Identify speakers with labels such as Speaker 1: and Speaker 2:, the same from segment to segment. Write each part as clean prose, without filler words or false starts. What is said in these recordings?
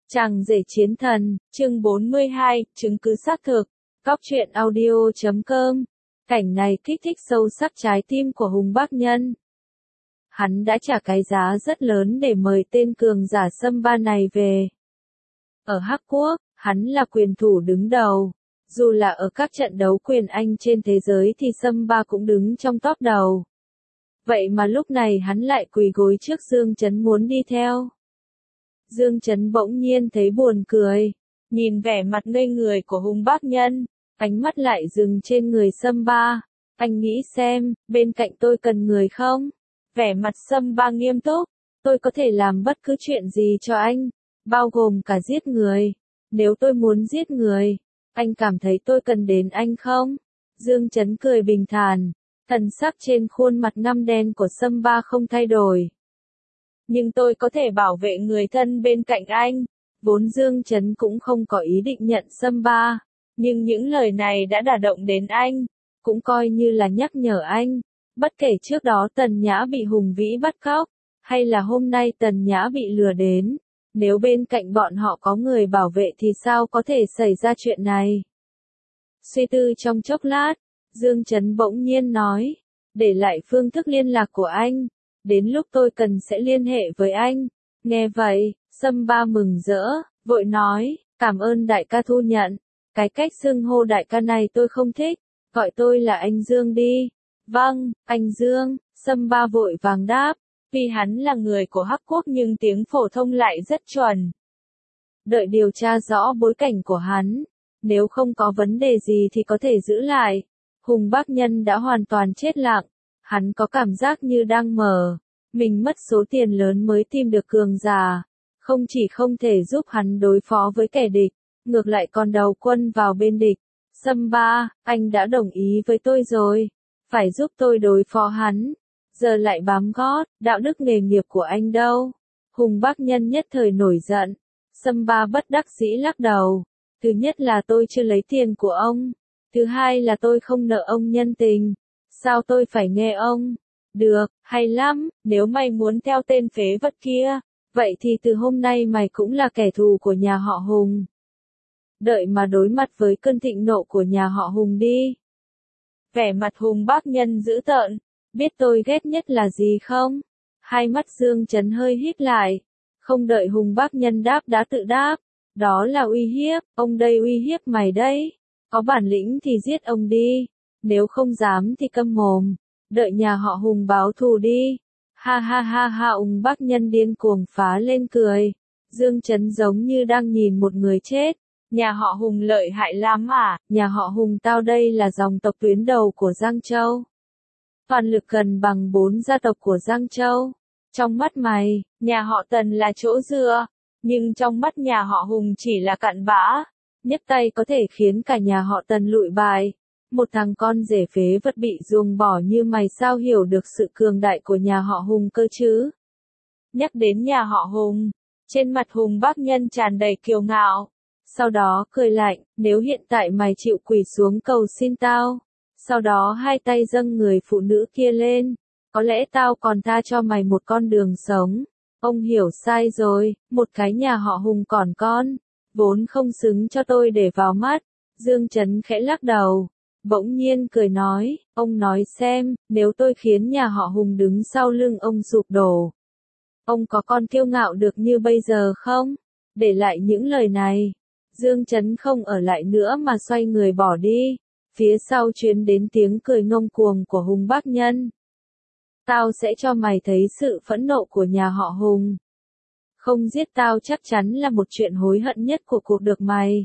Speaker 1: Chàng rể chiến thần, chương 42, chứng cứ xác thực. Cóc truyện audio.com. Cảnh này kích thích sâu sắc trái tim của Hùng Bác Nhân. Hắn đã trả cái giá rất lớn để mời tên cường giả Sâm Ba này về. Ở Hắc Quốc, hắn là quyền thủ đứng đầu. Dù là ở các trận đấu quyền Anh trên thế giới thì Sâm Ba cũng đứng trong top đầu. Vậy mà lúc này hắn lại quỳ gối trước Dương Chấn muốn đi theo. Dương Chấn bỗng nhiên thấy buồn cười, nhìn vẻ mặt ngây người của Hùng Bác Nhân, ánh mắt lại dừng trên người Sâm Ba. Anh nghĩ xem, bên cạnh tôi cần người không? Vẻ mặt Sâm Ba nghiêm túc, tôi có thể làm bất cứ chuyện gì cho anh, bao gồm cả giết người. Nếu tôi muốn giết người, anh cảm thấy tôi cần đến anh không? Dương Chấn cười bình thản, thần sắc trên khuôn mặt ngăm đen của Sâm Ba không thay đổi. Nhưng tôi có thể bảo vệ người thân bên cạnh anh. Vốn Dương Chấn cũng không có ý định nhận Sâm Ba, nhưng những lời này đã đả động đến anh, cũng coi như là nhắc nhở anh. Bất kể trước đó Tần Nhã bị Hùng Vĩ bắt cóc, hay là hôm nay Tần Nhã bị lừa đến, nếu bên cạnh bọn họ có người bảo vệ thì sao có thể xảy ra chuyện này? Suy tư trong chốc lát, Dương Chấn bỗng nhiên nói, để lại phương thức liên lạc của anh. Đến lúc tôi cần sẽ liên hệ với anh. Nghe vậy, Sâm Ba mừng rỡ, vội nói, cảm ơn đại ca thu nhận. Cái cách xưng hô đại ca này tôi không thích, gọi tôi là anh Dương đi. Vâng, anh Dương, Sâm Ba vội vàng đáp, vì hắn là người của Hắc Quốc nhưng tiếng phổ thông lại rất chuẩn. Đợi điều tra rõ bối cảnh của hắn, nếu không có vấn đề gì thì có thể giữ lại. Hùng Bác Nhân đã hoàn toàn chết lặng. Hắn có cảm giác như đang mờ, mình mất số tiền lớn mới tìm được cường giả, không chỉ không thể giúp hắn đối phó với kẻ địch, ngược lại còn đầu quân vào bên địch. Sâm Ba, anh đã đồng ý với tôi rồi, phải giúp tôi đối phó hắn, giờ lại bám gót, đạo đức nghề nghiệp của anh đâu? Hùng Bác Nhân nhất thời nổi giận. Sâm Ba bất đắc dĩ lắc đầu, thứ nhất là tôi chưa lấy tiền của ông, thứ hai là tôi không nợ ông nhân tình. Sao tôi phải nghe ông? Được, hay lắm, nếu mày muốn theo tên phế vật kia, vậy thì từ hôm nay mày cũng là kẻ thù của nhà họ Hùng. Đợi mà đối mặt với cơn thịnh nộ của nhà họ Hùng đi. Vẻ mặt Hùng Bác Nhân dữ tợn, biết tôi ghét nhất là gì không? Hai mắt Dương Chấn hơi híp lại, không đợi Hùng Bác Nhân đáp đã tự đáp, đó là uy hiếp, ông đây uy hiếp mày đấy, có bản lĩnh thì giết ông đi. Nếu không dám thì câm mồm, đợi nhà họ Hùng báo thù đi. Ha ha ha ha, Hùng Bác Nhân điên cuồng phá lên cười. Dương Chấn giống như đang nhìn một người chết. Nhà họ Hùng lợi hại lắm à? Nhà họ Hùng tao đây là dòng tộc tuyến đầu của Giang Châu. Toàn lực gần bằng 4 gia tộc của Giang Châu. Trong mắt mày, nhà họ Tần là chỗ dựa, nhưng trong mắt nhà họ Hùng chỉ là cặn bã. Nhấc tay có thể khiến cả nhà họ Tần lụi bại. Một thằng con rể phế vật bị ruồng bỏ như mày sao hiểu được sự cường đại của nhà họ Hùng cơ chứ? Nhắc đến nhà họ Hùng, trên mặt Hùng Bác Nhân tràn đầy kiêu ngạo. Sau đó cười lạnh, nếu hiện tại mày chịu quỳ xuống cầu xin tao, sau đó hai tay dâng người phụ nữ kia lên, có lẽ tao còn tha cho mày một con đường sống. Ông hiểu sai rồi, một cái nhà họ Hùng còn con, vốn không xứng cho tôi để vào mắt. Dương Chấn khẽ lắc đầu. Bỗng nhiên cười nói, ông nói xem, nếu tôi khiến nhà họ Hùng đứng sau lưng ông sụp đổ, ông có còn kiêu ngạo được như bây giờ không? Để lại những lời này, Dương Chấn không ở lại nữa mà xoay người bỏ đi, phía sau truyền đến tiếng cười ngông cuồng của Hùng Bác Nhân. Tao sẽ cho mày thấy sự phẫn nộ của nhà họ Hùng. Không giết tao chắc chắn là một chuyện hối hận nhất của cuộc đời mày.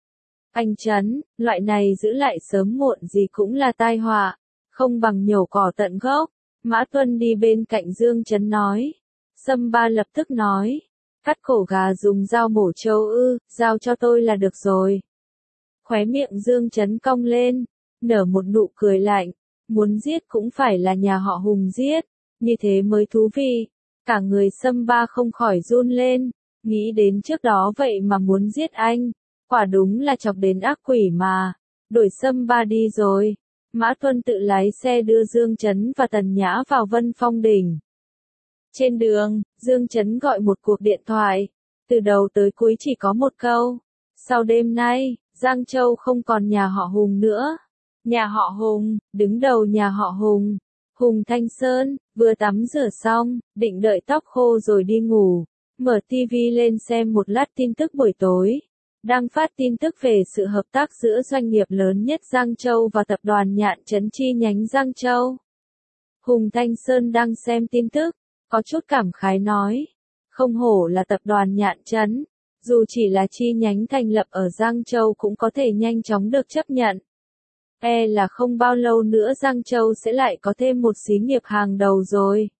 Speaker 1: Anh Chấn, loại này giữ lại sớm muộn gì cũng là tai họa, không bằng nhổ cỏ tận gốc. Mã Tuân đi bên cạnh Dương Chấn nói. Sâm Ba lập tức nói, cắt cổ gà dùng dao mổ trâu ư, giao cho tôi là được rồi. Khóe miệng Dương Chấn cong lên, nở một nụ cười lạnh, muốn giết cũng phải là nhà họ Hùng giết, như thế mới thú vị. Cả người Sâm Ba không khỏi run lên, nghĩ đến trước đó vậy mà muốn giết anh. Quả đúng là chọc đến ác quỷ mà. Đuổi Sâm Ba đi rồi. Mã Tuân tự lái xe đưa Dương Chấn và Tần Nhã vào Vân Phong Đỉnh. Trên đường, Dương Chấn gọi một cuộc điện thoại. Từ đầu tới cuối chỉ có một câu. Sau đêm nay, Giang Châu không còn nhà họ Hùng nữa. Nhà họ Hùng, đứng đầu nhà họ Hùng. Hùng Thanh Sơn, vừa tắm rửa xong, định đợi tóc khô rồi đi ngủ. Mở TV lên xem một lát tin tức buổi tối. Đang phát tin tức về sự hợp tác giữa doanh nghiệp lớn nhất Giang Châu và tập đoàn Nhạn Trấn chi nhánh Giang Châu. Hùng Thanh Sơn đang xem tin tức, có chút cảm khái nói. Không hổ là tập đoàn Nhạn Trấn, dù chỉ là chi nhánh thành lập ở Giang Châu cũng có thể nhanh chóng được chấp nhận. Là không bao lâu nữa Giang Châu sẽ lại có thêm một xí nghiệp hàng đầu rồi.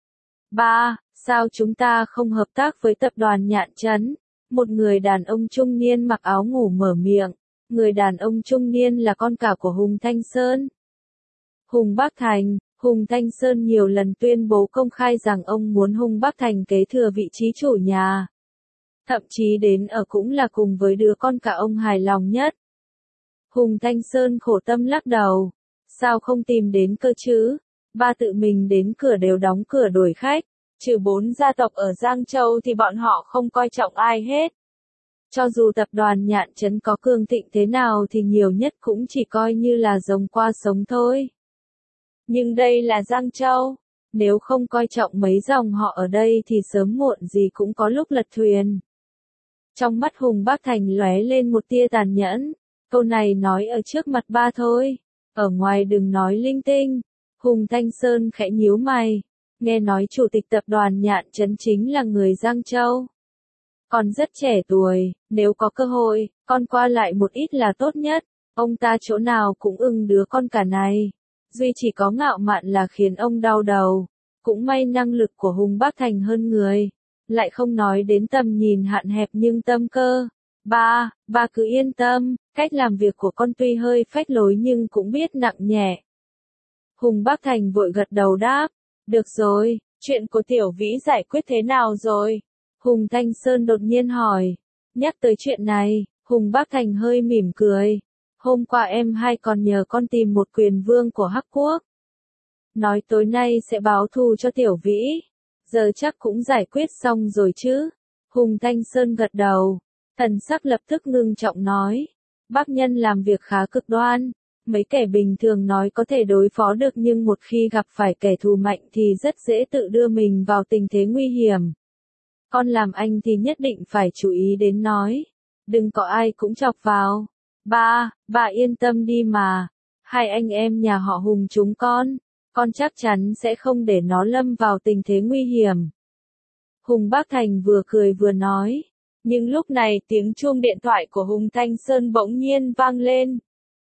Speaker 1: 3. Sao chúng ta không hợp tác với tập đoàn Nhạn Trấn? Một người đàn ông trung niên mặc áo ngủ mở miệng. Người đàn ông trung niên là con cả của Hùng Thanh Sơn. Hùng Bác Thành. Hùng Thanh Sơn nhiều lần tuyên bố công khai rằng ông muốn Hùng Bác Thành kế thừa vị trí chủ nhà. Thậm chí đến ở cũng là cùng với đứa con cả ông hài lòng nhất. Hùng Thanh Sơn khổ tâm lắc đầu. Sao không tìm đến cơ chứ? Ba tự mình đến cửa đều đóng cửa đuổi khách. Trừ 4 gia tộc ở Giang Châu thì bọn họ không coi trọng ai hết. Cho dù tập đoàn Nhạn Trấn có cường thịnh thế nào thì nhiều nhất cũng chỉ coi như là rồng qua sống thôi. Nhưng đây là Giang Châu. Nếu không coi trọng mấy dòng họ ở đây thì sớm muộn gì cũng có lúc lật thuyền. Trong mắt Hùng Bác Thành lóe lên một tia tàn nhẫn. Câu này nói ở trước mặt ba thôi. Ở ngoài đừng nói linh tinh. Hùng Thanh Sơn khẽ nhíu mày. Nghe nói chủ tịch tập đoàn Nhạn Trấn chính là người Giang Châu. Còn rất trẻ tuổi, nếu có cơ hội, con qua lại một ít là tốt nhất. Ông ta chỗ nào cũng ưng đứa con cả này. Duy chỉ có ngạo mạn là khiến ông đau đầu. Cũng may năng lực của Hùng Bác Thành hơn người. Lại không nói đến tầm nhìn hạn hẹp nhưng tâm cơ. Ba cứ yên tâm, cách làm việc của con tuy hơi phách lối nhưng cũng biết nặng nhẹ. Hùng Bác Thành vội gật đầu đáp. Được rồi, chuyện của Tiểu Vĩ giải quyết thế nào rồi? Hùng Thanh Sơn đột nhiên hỏi. Nhắc tới chuyện này, Hùng Bác Thành hơi mỉm cười. Hôm qua em hai còn nhờ con tìm một quyền vương của Hắc Quốc. Nói tối nay sẽ báo thù cho Tiểu Vĩ. Giờ chắc cũng giải quyết xong rồi chứ? Hùng Thanh Sơn gật đầu. Thần sắc lập tức ngưng trọng nói. Bác nhân làm việc khá cực đoan. Mấy kẻ bình thường nói có thể đối phó được nhưng một khi gặp phải kẻ thù mạnh thì rất dễ tự đưa mình vào tình thế nguy hiểm. Con làm anh thì nhất định phải chú ý đến nói. Đừng có ai cũng chọc vào. Bà yên tâm đi mà. Hai anh em nhà họ Hùng chúng con chắc chắn sẽ không để nó lâm vào tình thế nguy hiểm. Hùng Bác Thành vừa cười vừa nói. Nhưng lúc này tiếng chuông điện thoại của Hùng Thanh Sơn bỗng nhiên vang lên.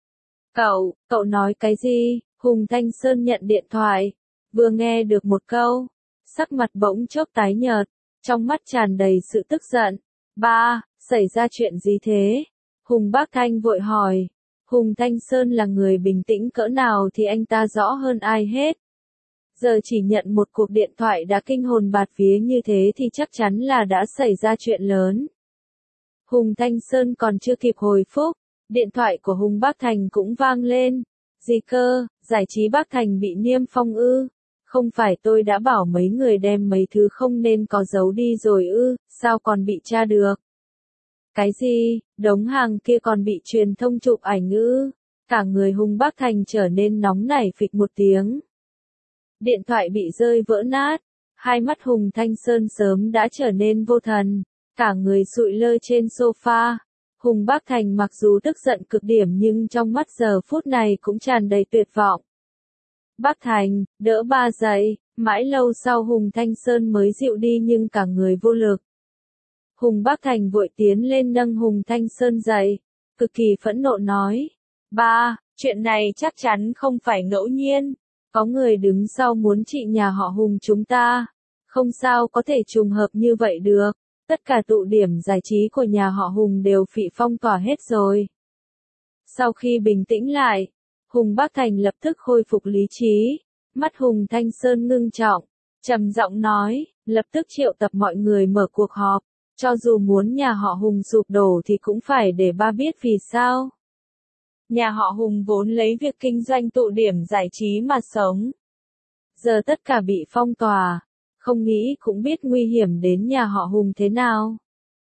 Speaker 1: Cậu nói cái gì? Hùng Thanh Sơn nhận điện thoại. Vừa nghe được một câu. Sắc mặt bỗng chốc tái nhợt. Trong mắt tràn đầy sự tức giận. Xảy ra chuyện gì thế? Hùng Bác Thanh vội hỏi. Hùng Thanh Sơn là người bình tĩnh cỡ nào thì anh ta rõ hơn ai hết. Giờ chỉ nhận một cuộc điện thoại đã kinh hồn bạt vía như thế thì chắc chắn là đã xảy ra chuyện lớn. Hùng Thanh Sơn còn chưa kịp hồi phục. Điện thoại của Hùng Bác Thành cũng vang lên. Gì cơ, giải trí Bác Thành bị niêm phong ư? Không phải tôi đã bảo mấy người đem mấy thứ không nên có giấu đi rồi ư, sao còn bị tra được? Cái gì, đống hàng kia còn bị truyền thông chụp ảnh ư? Cả người Hùng Bác Thành trở nên nóng nảy phịch một tiếng. Điện thoại bị rơi vỡ nát. Hai mắt Hùng Thanh Sơn sớm đã trở nên vô thần. Cả người sụi lơ trên sofa. Hùng Bác Thành mặc dù tức giận cực điểm nhưng trong mắt giờ phút này cũng tràn đầy tuyệt vọng. Bác Thành, đỡ ba dậy, mãi lâu sau Hùng Thanh Sơn mới dịu đi nhưng cả người vô lực. Hùng Bác Thành vội tiến lên nâng Hùng Thanh Sơn dậy, cực kỳ phẫn nộ nói. Ba, chuyện này chắc chắn không phải ngẫu nhiên, có người đứng sau muốn trị nhà họ Hùng chúng ta. Không sao có thể trùng hợp như vậy được. Tất cả tụ điểm giải trí của nhà họ Hùng đều bị phong tỏa hết rồi. Sau khi bình tĩnh lại, Hùng Bác Thành lập tức khôi phục lý trí. Mắt Hùng Thanh Sơn ngưng trọng, trầm giọng nói, lập tức triệu tập mọi người mở cuộc họp. Cho dù muốn nhà họ Hùng sụp đổ thì cũng phải để ba biết vì sao. Nhà họ Hùng vốn lấy việc kinh doanh tụ điểm giải trí mà sống. Giờ tất cả bị phong tỏa. Không nghĩ cũng biết nguy hiểm đến nhà họ Hùng thế nào.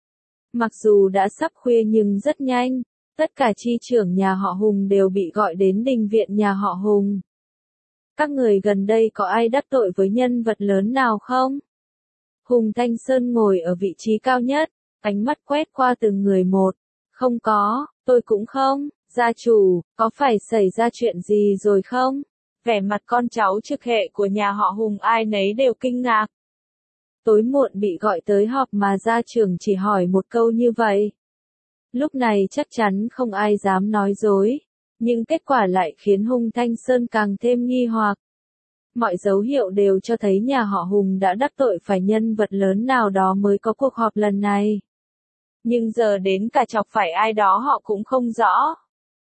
Speaker 1: Mặc dù đã sắp khuya nhưng rất nhanh, tất cả chi trưởng nhà họ Hùng đều bị gọi đến đình viện nhà họ Hùng. Các người gần đây có ai đắc tội với nhân vật lớn nào không? Hùng Thanh Sơn ngồi ở vị trí cao nhất, ánh mắt quét qua từng người một. Không có, tôi cũng không. Gia chủ, có phải xảy ra chuyện gì rồi không? Vẻ mặt con cháu trực hệ của nhà họ Hùng ai nấy đều kinh ngạc. Tối muộn bị gọi tới họp mà gia trưởng chỉ hỏi một câu như vậy. Lúc này chắc chắn không ai dám nói dối, nhưng kết quả lại khiến Hùng Thanh Sơn càng thêm nghi hoặc. Mọi dấu hiệu đều cho thấy nhà họ Hùng đã đắc tội phải nhân vật lớn nào đó mới có cuộc họp lần này. Nhưng giờ đến cả chọc phải ai đó họ cũng không rõ.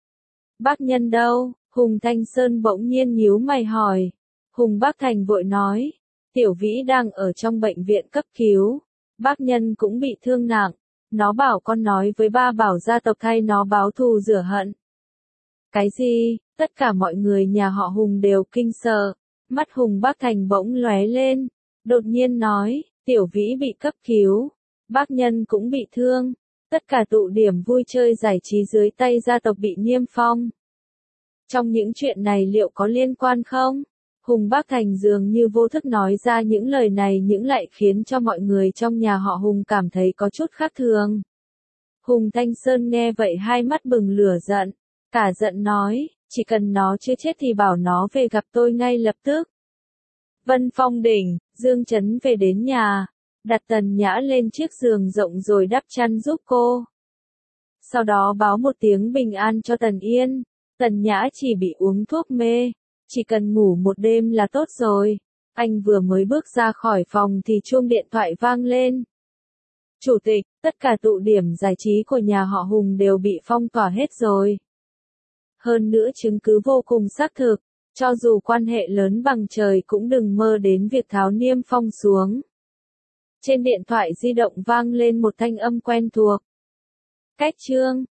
Speaker 1: Bác Nhân đâu? Hùng Thanh Sơn bỗng nhiên nhíu mày hỏi. Hùng Bác Thành vội nói. Tiểu Vĩ đang ở trong bệnh viện cấp cứu. Bác Nhân cũng bị thương nặng. Nó bảo con nói với ba bảo gia tộc thay nó báo thù rửa hận. Cái gì? Tất cả mọi người nhà họ Hùng đều kinh sợ. Mắt Hùng Bác Thành bỗng lóe lên. Đột nhiên nói. Tiểu Vĩ bị cấp cứu. Bác Nhân cũng bị thương. Tất cả tụ điểm vui chơi giải trí dưới tay gia tộc bị niêm phong. Trong những chuyện này liệu có liên quan không? Hùng Bác Thành dường như vô thức nói ra những lời này nhưng lại khiến cho mọi người trong nhà họ Hùng cảm thấy có chút khác thường. Hùng Thanh Sơn nghe vậy hai mắt bừng lửa giận. Cả giận nói, chỉ cần nó chưa chết thì bảo nó về gặp tôi ngay lập tức. Vân Phong Đỉnh, Dương Chấn về đến nhà. Đặt Tần Nhã lên chiếc giường rộng rồi đắp chăn giúp cô. Sau đó báo một tiếng bình an cho Tần Yên. Tần Nhã chỉ bị uống thuốc mê. Chỉ cần ngủ một đêm là tốt rồi. Anh vừa mới bước ra khỏi phòng thì chuông điện thoại vang lên. Chủ tịch, tất cả tụ điểm giải trí của nhà họ Hùng đều bị phong tỏa hết rồi. Hơn nữa chứng cứ vô cùng xác thực. Cho dù quan hệ lớn bằng trời cũng đừng mơ đến việc tháo niêm phong xuống. Trên điện thoại di động vang lên một thanh âm quen thuộc. Cách Trương,